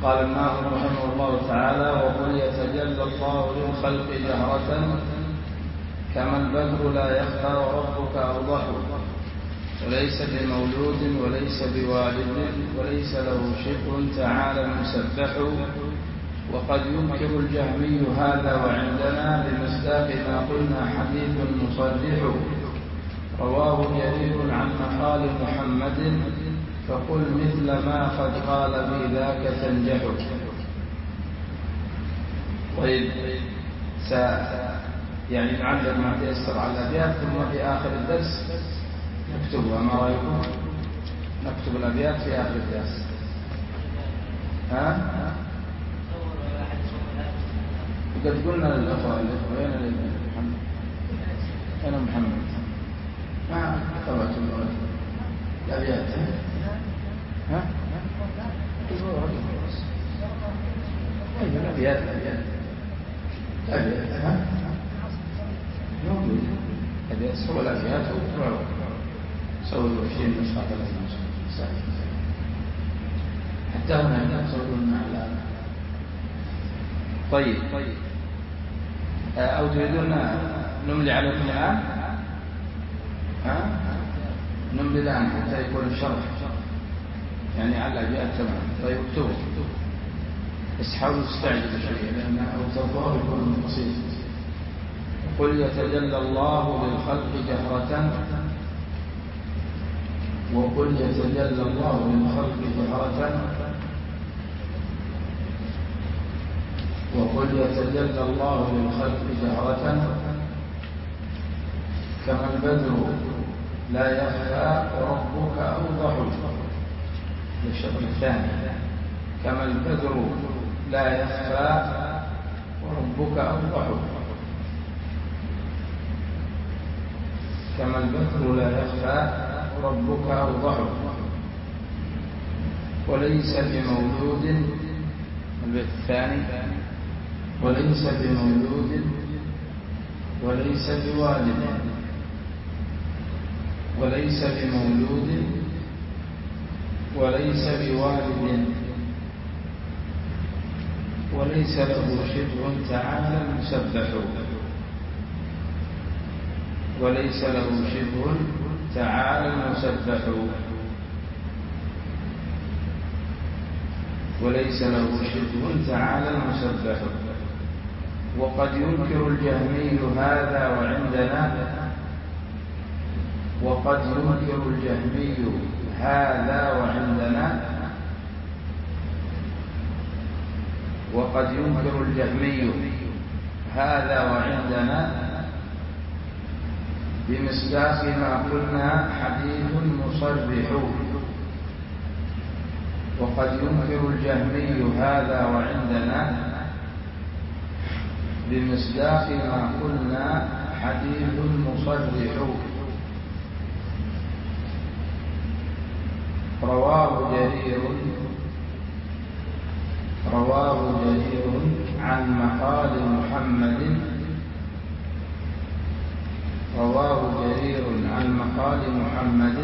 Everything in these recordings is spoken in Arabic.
قال الناظم رحمه الله تعالى: وقل يتجلى الله للخلق جهرة كما البدر لا يخفى وربك أوضح، وليس بمولود وليس بوالد وليس له شبه تعالى المسبح. وقد ينكر الجهمي هذا وعندنا بمصداق ما قلنا حديث مصرح. رواه جرير عن مقال محمد فقل مثل ما قد قال في ذاك تنجح. طيب، يعني نعلق ما تيسر على الأبيات، ثم في آخر الدرس نكتبها. ما رأيكم؟ نكتب الأبيات في آخر الدرس. وقد قلنا للأخوة وين محمد؟ أنا محمد ما كتبت الأبيات. الأبيات أبيات سوى الأبيات سوى 20 نسخة 30 نسخة حتى هنا يسوون على. طيب، أو تريدون نملي عليكم الآن؟ نملي الآن حتى يكون الشرح يعني على الأبيات تمام. طيب اكتبوا، بس حاولوا تستعجلوا شوية لأن أو تظهر يكون بسيط. قل يتجلى الله للخلق جهرة، وقل يتجلى الله للخلق جهرة، وقل يتجلى الله للخلق جهرة كما البدر لا يخفى وربك أوضح. الشرط الثاني: كما البدر لا يخفى وربك أوضح. كما البدر لا يخفى وربك أوضح. وليس بمولود، البيت الثاني: وليس بمولود وليس بوالد، وليس بمولود وليس بوالد وليس له شبه تعالى المسبح. وليس له شبه تعالى المسبح. وليس له شبه تعالى المسبح. وقد ينكر الجهمي هذا وعندنا، وقد ينكر الجهمي هذا وعندنا، وقد ينكر الجهمي هذا وعندنا بمصداق ما قلنا حديث مصرح. وقد ينكر الجهمي هذا وعندنا بمصداق ما قلنا حديث مصرح. رواه جرير عن مقال محمد، رواه جرير عن مقال محمد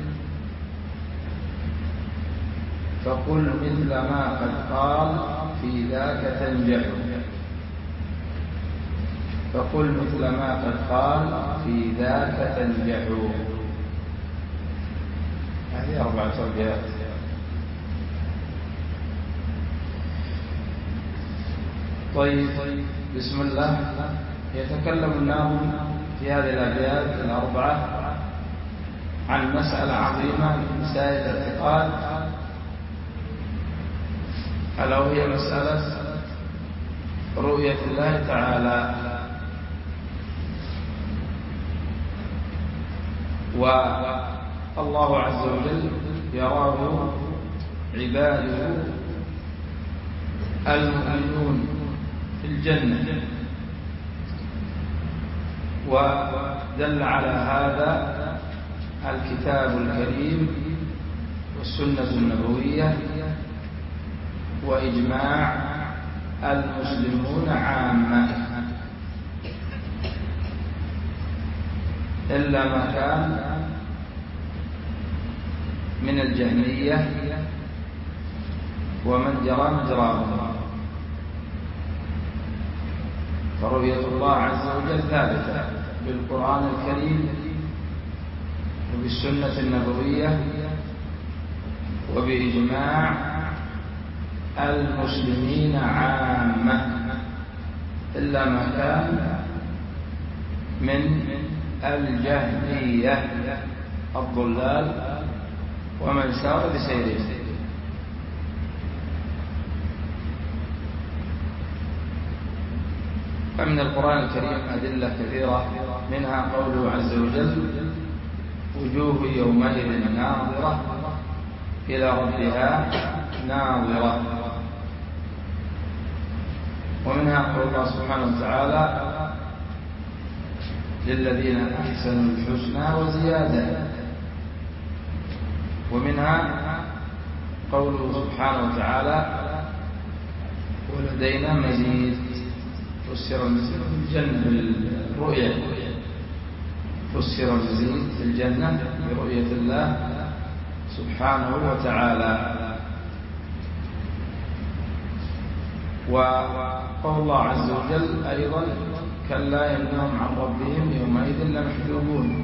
فقل مثل ما قد قال في ذاك تنجح. فقل مثل ما قد قال في ذاك تنجح. هذه 4 أبيات. طيب، بسم الله. يتكلم الناظم في هذه الأبيات 4 عن مسألة عظيمة من مسائل الاعتقاد، ألا وهي مسألة رؤية الله تعالى. والله عز وجل يراه عباده المؤمنون في الجنة، ودل على هذا الكتاب الكريم والسنة النبوية وإجماع المسلمون عامة، إلا ما كان من الجهمية ومن جرى مجراهم. فرؤية الله عز وجل ثابتة بالقرآن الكريم وبالسنة النبوية وبإجماع المسلمين عامة، إلا ما كان من الجهمية الضلال ومن سار بسيره. فمن القرآن الكريم أدلة كثيرة، منها قوله عز وجل: وجوه يومئذ ناظرة إلى ربها ناظرة. ومنها قول الله سبحانه وتعالى: للذين أحسنوا الحسنى وزيادة. ومنها قوله سبحانه وتعالى: ولدينا مزيد. فسر المزيد في الجنة بالرؤية، فسر المزيد في الجنة برؤية الله سبحانه وتعالى. وقول الله عز وجل أيضا: كلا إنهم عن ربهم يومئذ لمحجوبون.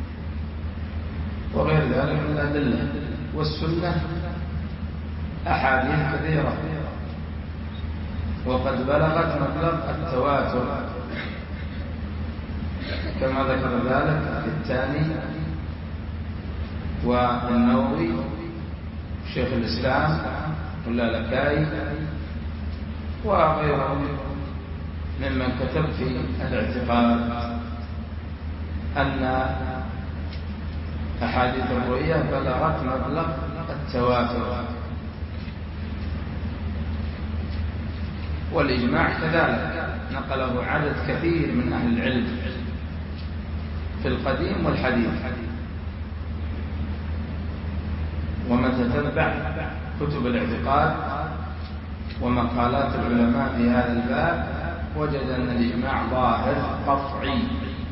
وغير ذلك من الأدلة. والسنة أحاديث كثيرة وقد بلغت مبلغ التواتر، كما ذكر ذلك الثاني والنووي شيخ الإسلام واللالكائي وغيرهم ممن كتب في الاعتقاد أن أحاديث الرؤية بلغت مبلغ التواتر. والإجماع كذلك نقله عدد كثير من أهل العلم في القديم والحديث. ومن تتبع كتب الاعتقاد ومقالات العلماء في هذا الباب وجد أن الإجماع ظاهر قطعي،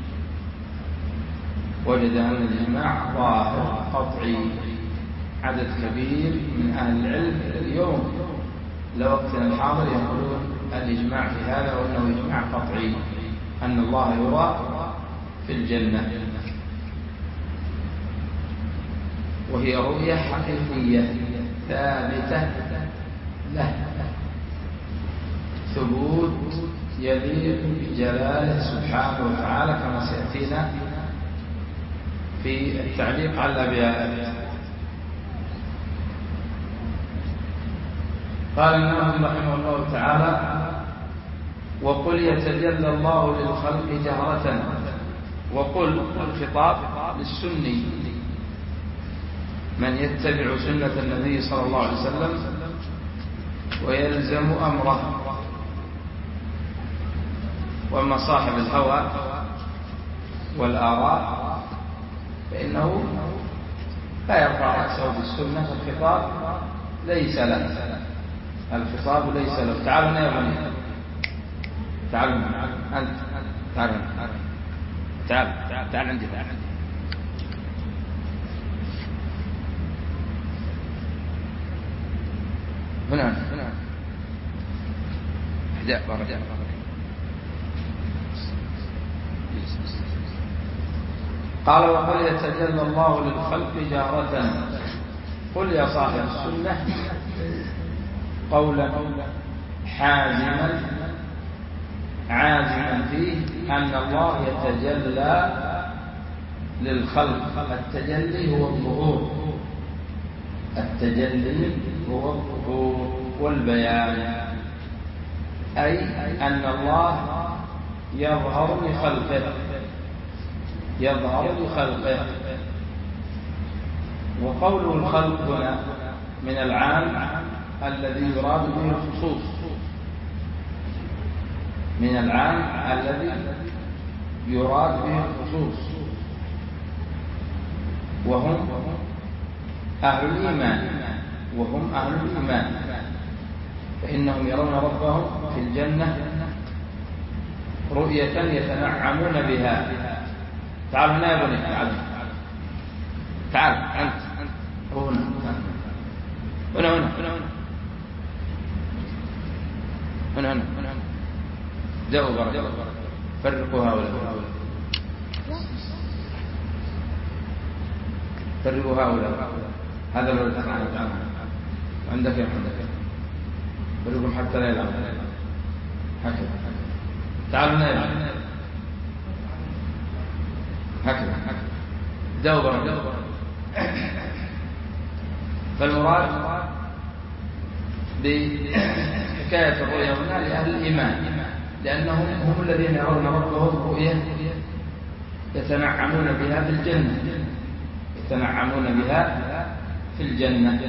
وجد أن الإجماع ظاهر قطعي. عدد كبير من أهل العلم اليوم لوقتنا الحاضر يقولون الإجماع في هذا وأنه إجماع قطعي، أن الله يرى في الجنة، وهي رؤية حقيقية ثابتة له ثبوت يليق بجلاله سبحانه وتعالى، كما سيأتينا في التعليق على الأبيات. قال النووي رحمه الله تعالى: وقل يتجلى الله للخلق جهرة. وقل الخطاب للسني من يتبع سنة النبي صلى الله عليه وسلم ويلزم أمره. وأما صاحب الهوى والآراء فإنه لا يرفع رأسه بالسنة. الخطاب ليس له، الخطاب ليس له. تعالوا هنا يا بني، تعالوا أنت، تعالوا تعال عندي، تعال عندي. هنا احداء بارك. قال: وقل يتجلى الله للخلق جهرة. قل يا صاحب السنة قولا حازما عازما فيه أن الله يتجلى للخلق. التجلي هو الظهور، التجلي هو الظهور والبيان، أي أن الله يظهر لخلقه، يظهر لخلقه. وقوله الخلق هنا من العام الذي يراد به الخصوص، من العام الذي يراد به الخصوص، وهم أهل الإيمان، وهم أهل الإيمان، فإنهم يرون ربهم في الجنة رؤية يتنعمون بها. تعال هنا يا بني، تعال أنت هنا هنا هنا هنا. هنا دعوا بركة فرقوا هؤلاء فرقوا هؤلاء. هذا لو عندك يا محمد فرقهم حتى لا يلعبوا هكذا. تعالوا نلعب هكذا دعوا بركة. فالمراد بحكاية الرؤيا هنا لأهل الإيمان، لأنهم هم الذين يرون ربهم رؤيا يتنعمون بها في الجنة، يتنعمون بها في الجنة.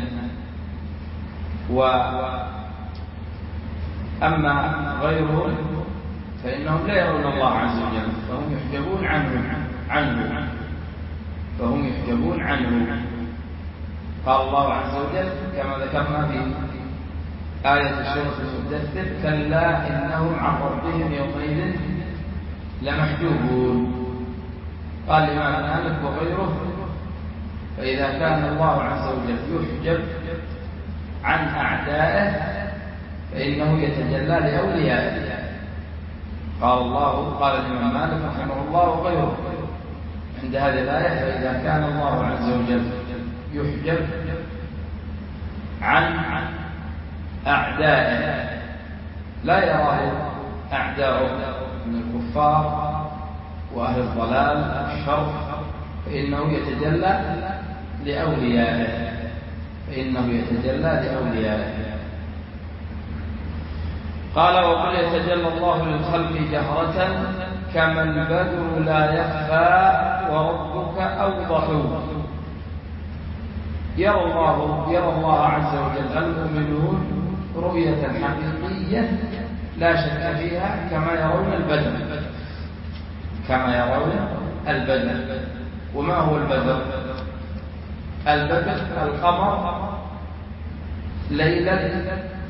وأما غيرهم فإنهم لا يرون الله عز وجل، فهم يحجبون عنه فهم يحجبون عنه. قال الله عز وجل كما ذكرنا في آية سورة المدثر: كلا إنهم عن ربهم يومئذ لمحجوبون. قال الإمام مالك وغيره: فإذا كان الله عز وجل يحجب عن أعدائه فإنه يتجلى لأوليائه. قال الإمام مالك رحمه الله وغيره عند هذه الآية: فإذا كان الله عز وجل يحجب عن أعدائه لا يراه أعداؤه من الكفار وأهل الضلال والشر، فإنه يتجلى لأوليائه. قال: وقل يتجلى الله للخلق جهرة كما البدر لا يخفى وربك أوضح. يرى الله عز وجل المؤمنون رؤية حقيقية لا شك فيها كما يرون البدر. وما هو البدر؟ البدر القمر ليلة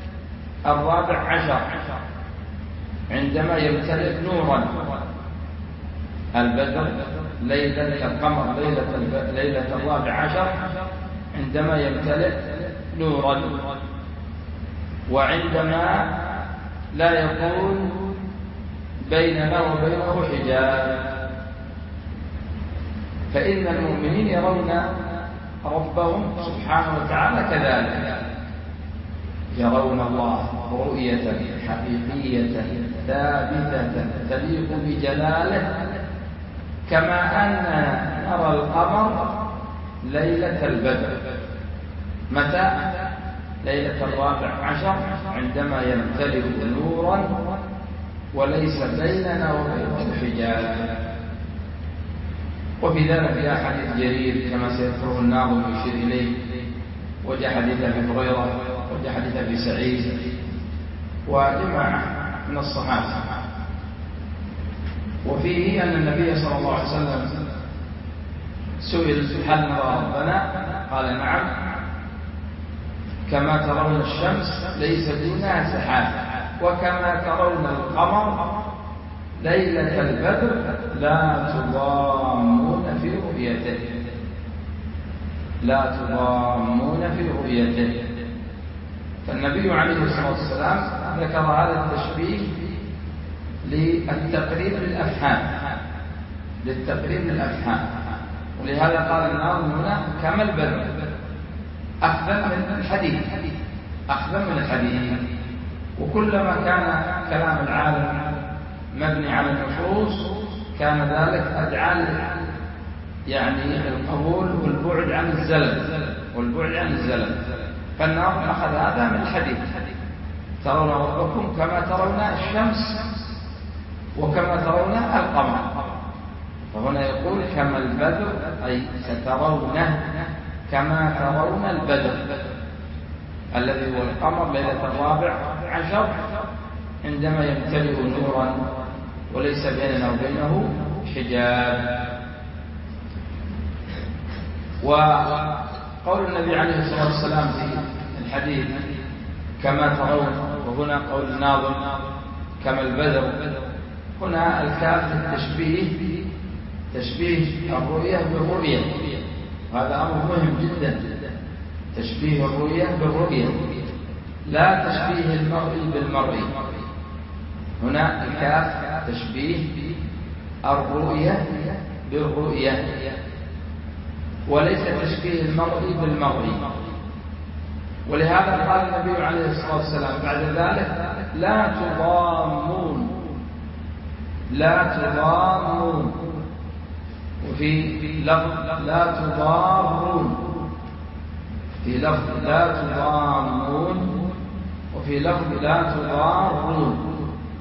14 عندما يمتلئ نورا. البدر القمر ليلة 14 عندما يمتلئ نورا، وعندما لا يكون بيننا وبينه حجاب. فإن المؤمنين يرون ربهم سبحانه وتعالى كذلك، يرون الله رؤية حقيقية ثابتة تليق بجلاله، كما أننا نرى القمر ليلة البدر. متى؟ ليلة 14 عندما يمتلئ نورا وليس بيننا وبينه حجاب. وفي ذلك جاء حديث جرير كما سيذكره الناظم يشير إليه، وجاء حديث أبي هريرة، وجاء حديث أبي سعيد وجماعة من الصحابة. وفيه أن النبي صلى الله عليه وسلم سئل: هل نرى ربنا؟ قال: نعم، كما ترون الشمس ليس دونها سحاب، وكما ترون القمر ليلة البدر لا تضامون في رؤيته. فالنبي عليه الصلاة والسلام ذكر هذا التشبيه للتقريب للأفهام، ولهذا قال الناظم هنا كما البدر، أخذا من الحديث. وكلما كان كلام العالم مبني على النصوص كان ذلك أدعى القبول والبعد عن الزلل. فالناظم أخذ هذا من الحديث: ترون ربكم كما ترون الشمس وكما ترون القمر. فهنا يقول كما البدر، أي سترونه كما ترون البدر الذي هو القمر ليلة 14 عندما يمتلئ نورا وليس بيننا وبينه حجاب. وقول النبي عليه الصلاة والسلام في الحديث كما ترون، وهنا قول الناظم كما البدر، هنا الكاف تشبيه الرؤية بالرؤية، وهذا أمر مهم جدا. تشبيه الرؤية بالرؤية، لا تشبيه المرء بالمرء. هنا الكاف تشبيه الرؤية بالرؤية، وليس تشبيه المرء بالمرء. ولهذا قال النبي عليه الصلاة والسلام بعد ذلك: لا تضامون، لا تضامون. وفي لفظ لا تضارون، في لفظ لا تضامون، وفي لفظ لا تضارون.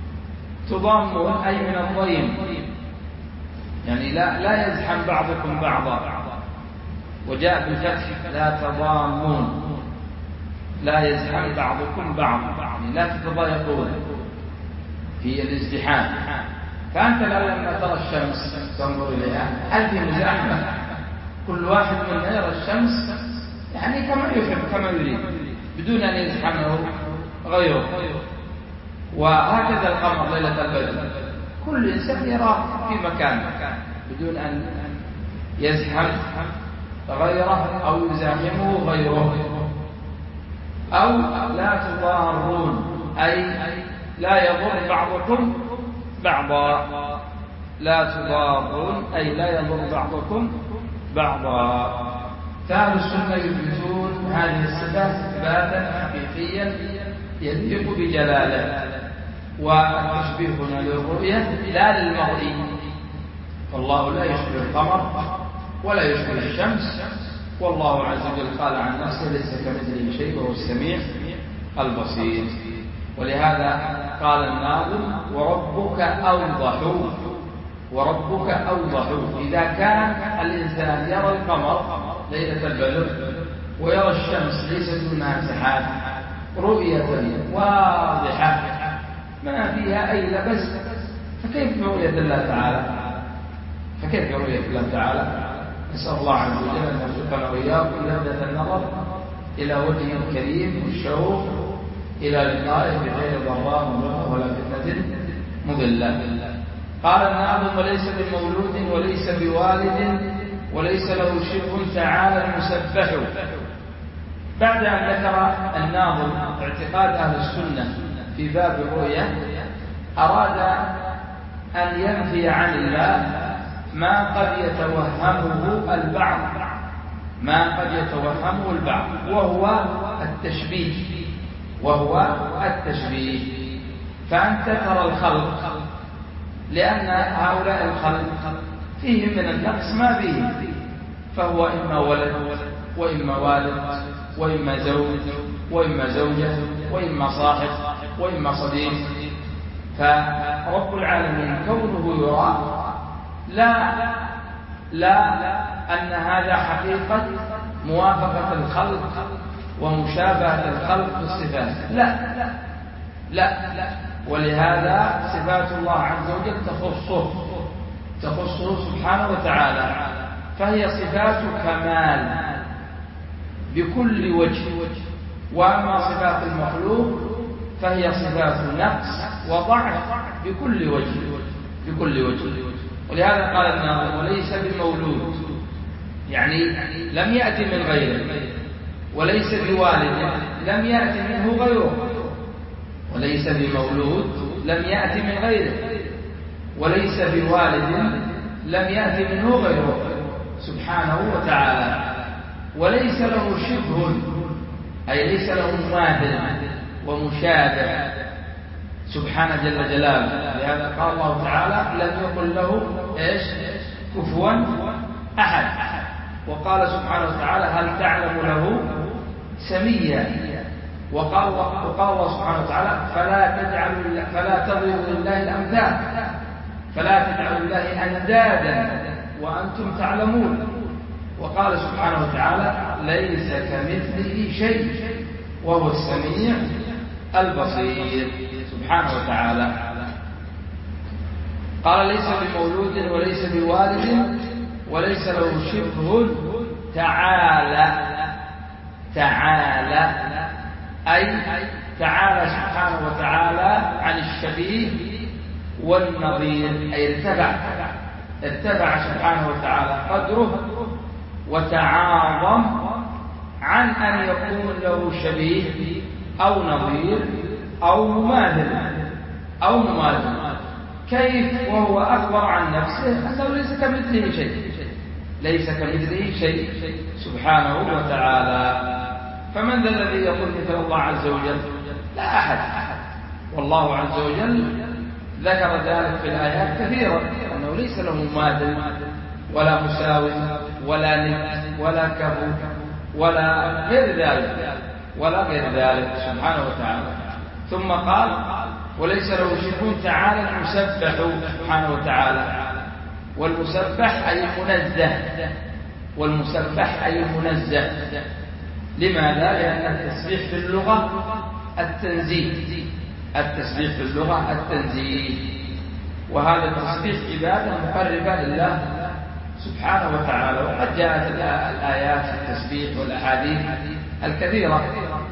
تضامون أي من الضيم، يعني لا يزحم بعضكم بعضا. وجاء بالفتح لا تضامون، لا يزحم بعضكم بعضا، يعني لا تتضايقون في الازدحام. فأنت لما ترى الشمس تنظر إليها، هل في مزاحمة؟ كل واحد منا يرى الشمس يعني كما يحب كما يريد بدون أن يزحمه غيره. وهكذا القمر ليلة البدر، كل إنسان يراه في مكانه بدون أن يزحم غيره أو يزاحمه غيره. أو لا تضارون أي لا يضر بعضكم بعضا، لا تضارون أي لا يضر بعضكم بعضا. فأهل السنة يثبتون هذه الصفات إثباتا حقيقيا يليق بجلاله. والتشبيه هنا للرؤية لا للمرئي، والله لا يشبه القمر ولا يشبه الشمس، والله عز وجل قال عن نفسه: ليس كمثله شيء وهو السميع البصير. ولهذا قال الناظم: وربك أوضح، وربك أوضح. إذا كان الإنسان يرى القمر ليلة البدر ويرى الشمس ليس دونها سحاب رؤية واضحة ما فيها أي لبس، فكيف برؤية الله تعالى؟ فكيف برؤية الله تعالى؟ نسأل الله عز وجل أن يرزقنا وإياكم لذة النظر إلى وجهه الكريم والشوق إلى لقائه بغير ضراء ولا فتنة مضلة. قال الناظم: وليس بمولود وليس بوالد وليس له شبه تعالى المسبح. بعد أن ذكر الناظم اعتقاد أهل السنة في باب الرؤية، أراد أن ينفي عن الله ما قد يتوهمه البعض، ما قد يتوهمه البعض، وهو التشبيه، وهو التشبيه. فأنت ترى الخلق، لأن هؤلاء الخلق فيهم من النقص ما فيهم، فهو إما ولد وإما والد وإما زوج وإما زوجة وإما صاحب وإما صديق. فرب العالمين كونه يرى لا أن هذا حقيقة موافقة الخلق ومشابهة الخلق في الصفات، لا. ولهذا صفات الله عز وجل تخصه سبحانه وتعالى، فهي صفات كمال بكل وجه. وأما صفات المخلوق فهي صفات نقص وضعف بكل وجه. ولهذا قال الناظم: وليس بمولود، يعني لم يأتي من غيره، وليس بوالد لم يأتي منه غيره، وليس بمولود لم يأتي من غيره، وليس بوالد لم يأتي منه غيره سبحانه وتعالى. وليس له شبه أي ليس له مماثل ومشابه سبحانه جل جلاله. لهذا قال الله تعالى: لم يقل له كفوا أحد. وقال سبحانه وتعالى: هل تعلم له سميا. وقال الله سبحانه وتعالى: فلا تضربوا لله الأمثال، فلا تجعلوا لله أندادا وأنتم تعلمون. وقال سبحانه وتعالى: ليس كمثله شيء وهو السميع البصير سبحانه وتعالى. قال: ليس بمولود وليس بوالد وليس له شبه تعالى. أي تعالى سبحانه وتعالى عن الشبيه والنظير، أي ارتفع سبحانه وتعالى قدره وتعاظم عن أن يكون له شبيه أو نظير أو مماثل. أو مماثل. كيف وهو أخبر عن نفسه أنه ليس كمثله شيء، ليس كمثله شيء سبحانه وتعالى. فمن ذا الذي يقول مثل الله عز وجل؟ لا أحد. والله عز وجل ذكر ذلك في الآيات كثيرا، أنه ليس له مماثل ولا مساوي ولا ند ولا كفو ولا غير ذلك سبحانه وتعالى. ثم قال وليس له شبه تعالى المسبح سبحانه وتعالى. والمسبح أي المنزه. لماذا؟ لأن التسبيح في اللغة التنزيه، وهذا التسبيح عبادة مقربة لله سبحانه وتعالى. وقد جاءت الآيات في التسبيح والأحاديث الكثيرة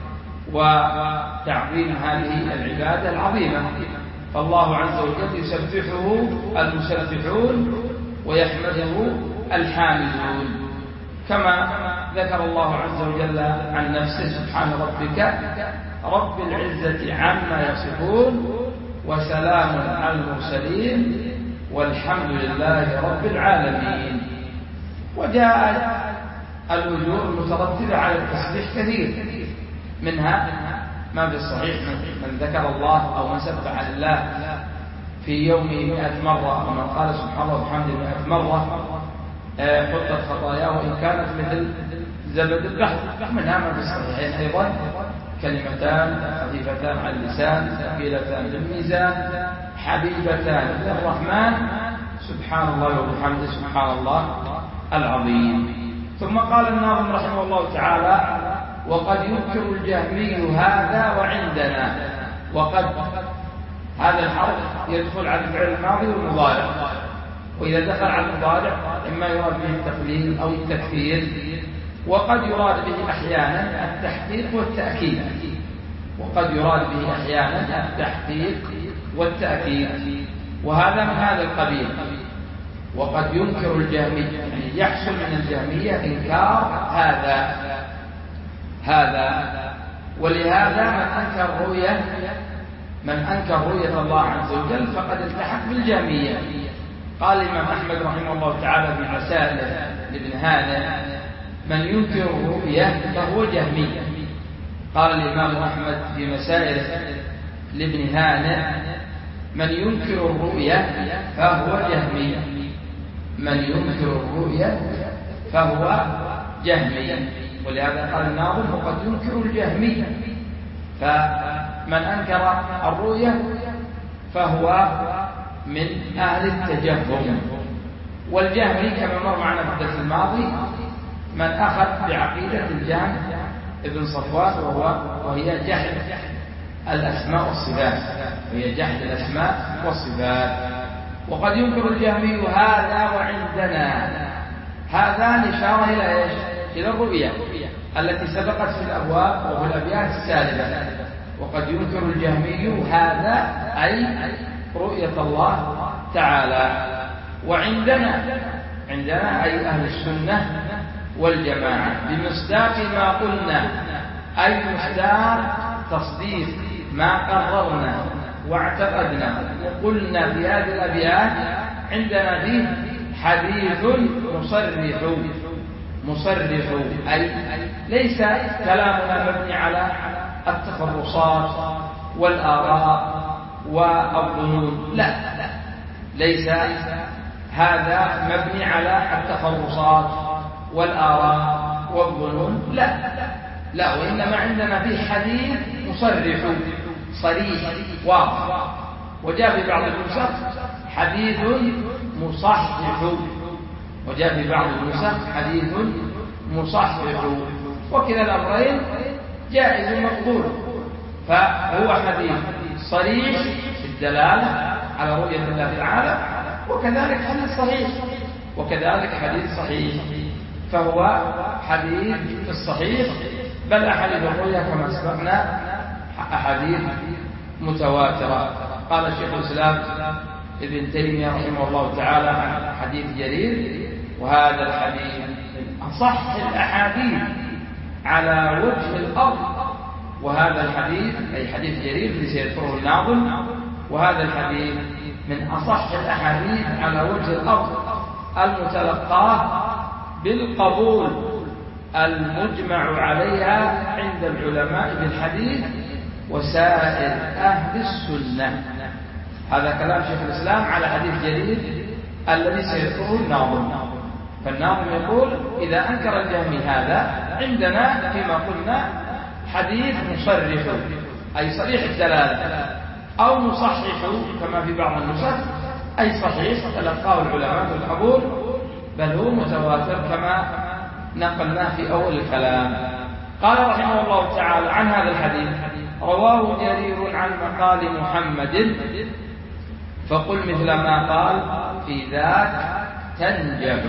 وتعظيم هذه العبادة العظيمة. فالله عز وجل يسبحه المسبحون ويحمده الحامدون، كما ذكر الله عز وجل عن نفسه سبحان ربك رب العزة عما يصفون وسلام على المرسلين والحمد لله رب العالمين. وجاءت الوجوه المترتبة على التسبيح كثير، منها ما في الصحيح من ذكر الله أو من سبح لله في يومه 100 مرة، ومن قال سبحان الله وبحمده 100 مرة حطت خطاياه وإن كانت مثل زبد البحر. منها ما في الصحيحين أيضا كلمتان خفيفتان على اللسان ثقيلتان في الميزان حبيبتان للرحمن سبحان الله وبحمده سبحان الله العظيم. ثم قال الناظم رحمه الله تعالى وقد ينكر الجهمي هذا وعندنا. وقد هذا الحرف يدخل على الفعل الماضي والمضارع، وإذا دخل على المضارع إما يراد به التقليل أو التكثير، وقد يراد به أحيانا التحقيق والتأكيد، وهذا من هذا القبيل. وقد ينكر الجهمي يعني يحصل من الجهمية إنكار هذا. ولهذا من أنكر رؤية الله عز وجل فقد التحق بالجهمية. قال الإمام أحمد رحمه الله تعالى في مسائل لابن هانئ من ينكر الرؤية فهو جهمي. قال الإمام أحمد في مسائل لابن هانئ من ينكر الرؤية فهو جهمي. ولهذا قال الناظم وقد ينكر الجهمي. فمن أنكر الرؤية فهو من أهل التجهم. والجهمي كما مر معنا في الدرس الماضي من أخذ بعقيدة الجهم ابن صفوان وهي جحد الأسماء والصفات. وقد ينكر الجهمي هذا وعندنا. هذا إشارة إلى إيش؟ إلى الرؤية التي سبقت في الأبواب وفي الأبيات السالفة. وقد ينكر الجهمي هذا أي رؤية الله تعالى. وعندنا أي أهل السنة والجماعة بمصداق ما قلنا، أي مصداق تصديق ما قررنا واعتقدنا وقلنا في هذه الأبيات. عندنا فيه حديث مصرح أي ليس كلامنا مبني على التخرصات والآراء والظنون، لا، ليس هذا مبني على التخرصات والآراء والظنون، لا، وإنما عندنا فيه حديث مصرح صريح واضح. وجاء في بعض النسخ حديث مصحح، وكلا الأمرين جائز مقبول. فهو حديث صريح في الدلالة على رؤية الله تعالى، وكذلك حديث صحيح. فهو حديث في الصحيح، بل أحاديث الرؤيا كما سبقنا أحاديث متواترة. قال الشيخ الإسلام ابن تيمية رحمه الله تعالى عن حديث جرير وهذا الحديث من أصح الأحاديث على وجه الأرض. وهذا الحديث أي حديث جرير الذي سيذكره الناظم وهذا الحديث من أصح الأحاديث على وجه الأرض المتلقاه بالقبول المجمع عليها عند العلماء بالحديث وسائر أهل السنة. هذا كلام شيخ الإسلام على حديث جرير الذي سيذكره الناظم. فالناظم يقول إذا أنكر الجهمي هذا عندنا فيما قلنا حديث مصرح أي صريح الدلالة أو مصحح كما في بعض النسخ أي صحيح تلقاه العلماء بالقبول، بل هو متواتر كما نقلناه في أول الكلام. قال رحمه الله تعالى عن هذا الحديث: رواه جرير عن مقال محمد فقل مثل ما قال في ذاك تنجح.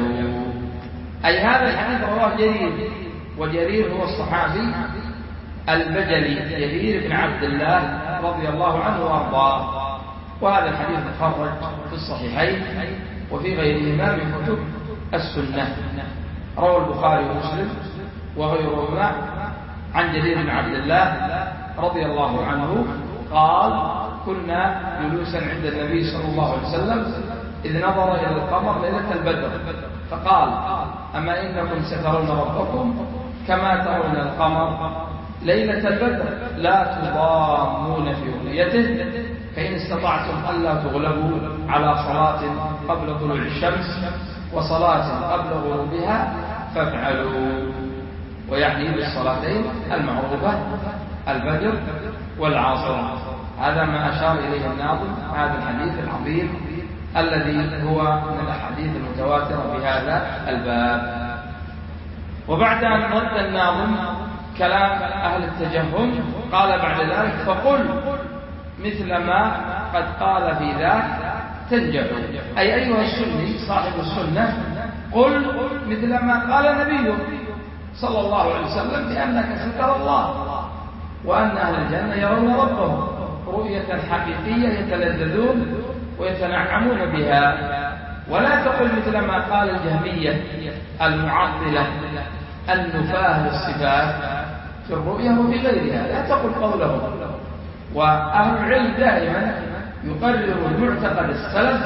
أي هذا الحديث رواه جرير، وجرير هو الصحابي البجلي جرير بن عبد الله رضي الله عنه وارضاه. وهذا الحديث مخرج في الصحيحين وفي غيرهما من كتب السنة. روى البخاري ومسلم وغيرهما عن جرير بن عبد الله رضي الله عنه قال: كنا جلوسا عند النبي صلى الله عليه وسلم إذ نظر إلى القمر ليلة البدر فقال: أما إنكم سترون ربكم كما ترون القمر ليلة البدر لا تضامون في رؤيته، فإن استطعتم ألا تغلبوا على صلاة قبل طلوع الشمس وصلاة قبل غروبها فافعلوا. ويعني بالصلاتين المعروفة الفجر والعصر. هذا ما أشار إليه الناظم هذا الحديث العظيم الذي هو من الأحاديث المتواترة في هذا الباب. وبعد أن رد الناظم كلام أهل التجهم قال بعد ذلك: فقل مثل ما قد قال في ذاك تنجح. أي أيها السني صاحب السنة قل مثل ما قال نبيه صلى الله عليه وسلم بأنك سترى الله وأن أهل الجنة يرون ربهم رؤية حقيقية يتلذذون ويتنعمون بها. ولا تقل مثل ما قال الجهمية المعطلة النفاة للصفات في الرؤية وفي غيرها، لا تقل قولهم. وأهل العلم دائما يقرروا المعتقد السلف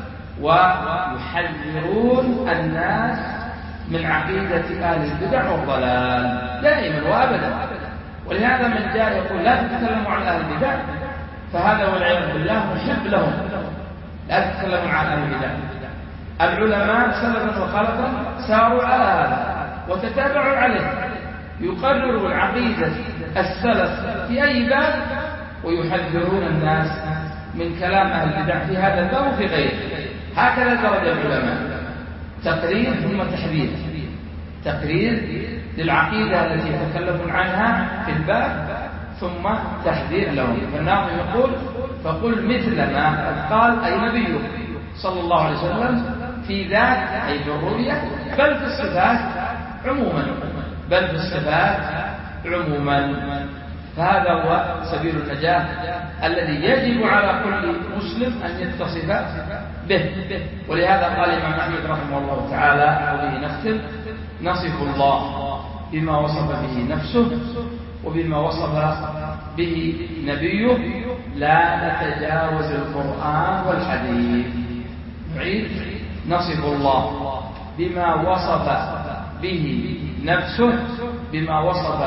ويحذرون الناس من عقيدة أهل البدع والضلال دائما وأبدا. ولهذا من جاء يقول لا تتكلموا عن أهل البدع فهذا والعياذ بالله محب لهم. لا تتكلموا عن أهل البدع. العلماء سلفا وخلفا ساروا على هذا وتتابعوا عليه، يقرروا العقيدة السلف في أي باب ويحذرون الناس من كلام أهل البدع في هذا الباب وفي غيره. هكذا درج العلماء: تقرير ثم تحذير، تقرير للعقيدة التي يتكلمون عنها في الباب ثم تحذير لهم. فالناظم يقول: فقل مثل ما قد قال أي نبيه صلى الله عليه وسلم في ذاك أي في الرؤية بل في الصفات عموما، بل في الصفات عموما. فهذا هو سبيل النجاة الذي يجب على كل مسلم أن يتصف به. ولهذا قال الإمام أحمد رحمه الله تعالى وبه نختم: نصف الله بما وصف به نفسه وبما وصف به نبيه لا نتجاوز القرآن والحديث. نعيد: نصف الله بما وصف به نفسه، بما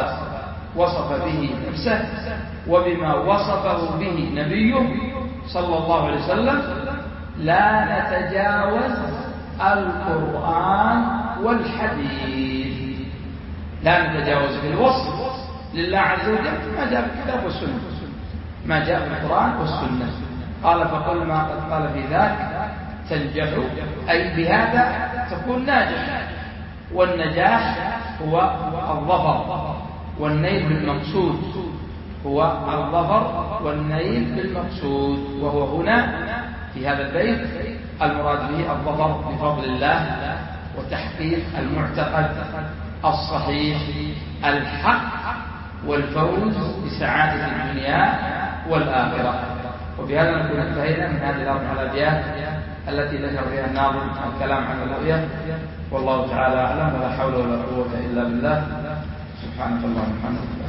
وصف به نفسه وبما وصفه به نبيه صلى الله عليه وسلم لا نتجاوز القرآن والحديث. لا نتجاوز في الوصف لله عز وجل ما جاء في الكتاب والسنة، ما جاء في القرآن والسنة. قال: فقل ما قد قال في ذاك تنجح، أي بهذا تكون ناجح. والنجاح هو الظفر والنيل بالمقصود، هو الظفر والنيل بالمقصود. وهو هنا في هذا البيت المراد به الظفر بفضل الله وتحقيق المعتقد الصحيح الحق والفوز بسعادة الدنيا والآخرة. وبهذا نكون انتهينا من هذه الأربع الأبيات التي ذكر فيها الناظم الكلام عن الرؤية. والله تعالى أعلم، ولا حول ولا قوة إلا بالله. سبحانك اللهم وبحمدك.